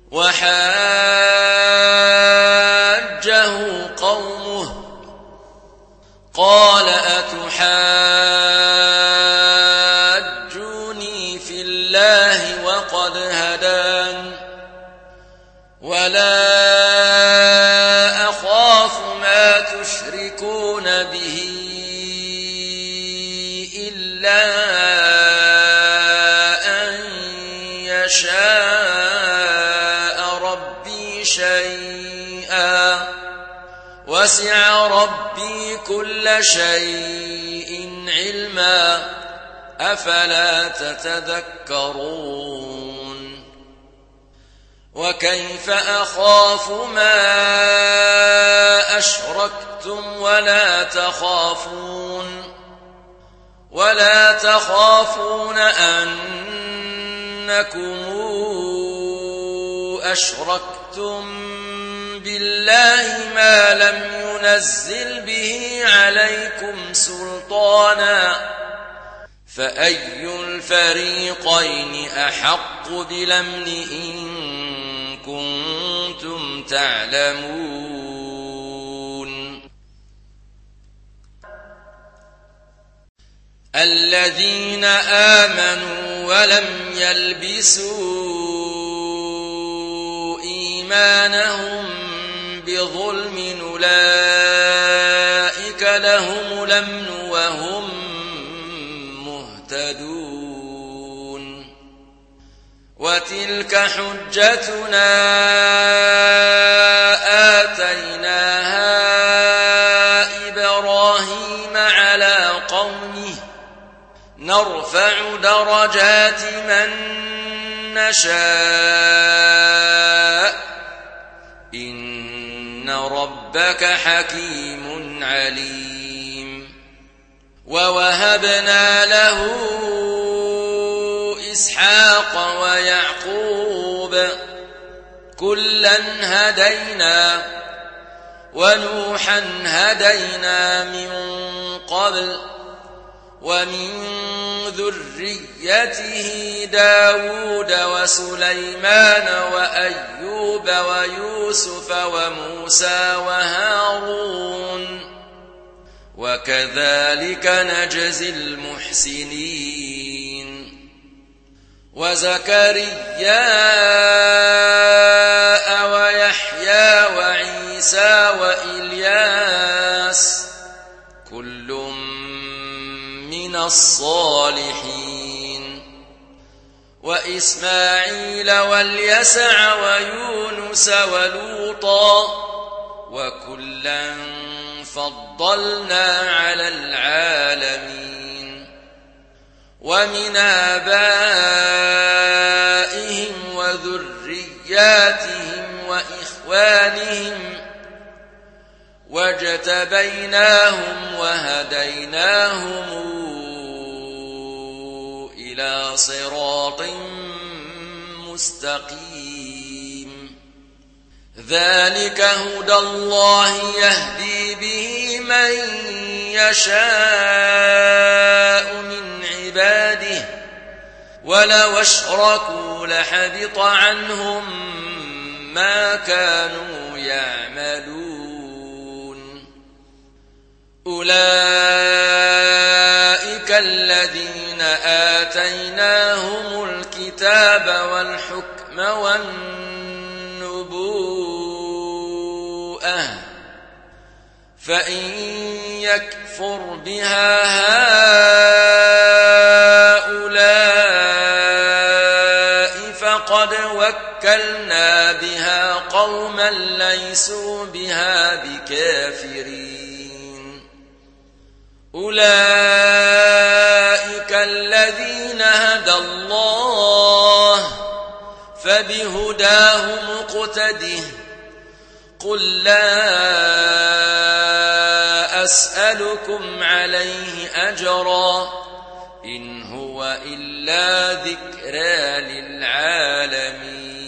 وحاجه قومه قال أتحاجوني في الله وقد هدان ولا أخاف ما تشركون به إلا أن يشاء ربي شيئا وسع ربي كل شيء علما أفلا تتذكرون وكيف أخاف ما أشركتم ولا تخافون أنكم أشركتم بالله ما لم ينزل به عليكم سلطانا فأي الفريقين أحق بالأمن إن كنتم تعلمون الذين آمنوا ولم يلبسوا إيمانهم بظلم أولئك لهم الأمن وهم مهتدون وتلك حجتنا آتيناها إبراهيم على قومه نرفع درجات من نشاء إن ربك حكيم عليم ووهبنا له إسحاق ويعقوب كلا هدينا ونوحا هدينا من قبل ومن ذريته داود وسليمان وأيوب ويوسف وموسى وهارون وكذلك نجزي المحسنين وزكريا ويحيى وعيسى وإلياس كل من الصالحين وإسماعيل واليسع ويونس ولوطا وكلا فضلنا على العالمين ومن آبائهم وذرياتهم وإخوانهم واجتبيناهم وهديناهم إلى صراط مستقيم ذلك هدى الله يهدي به من يشاء من عباده ولو اشركوا لحبط عنهم ما كانوا يعملون أولئك الذين آتيناهم الكتاب والحكم والنبوءة فإن يكفر بها هؤلاء فقد وكلنا بها قوما ليسوا بها بكافرين أولئك الذين هدى الله فبهداه مقتده قل لا أسألكم عليه أجرا إن هو إلا ذكرى للعالمين